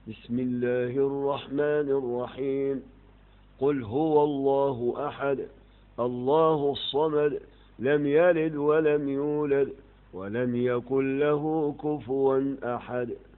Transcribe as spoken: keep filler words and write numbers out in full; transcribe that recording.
بسم الله الرحمن الرحيم. قل هو الله أحد الله الصمد لم يلد ولم يولد ولم يكن له كفوا أحد.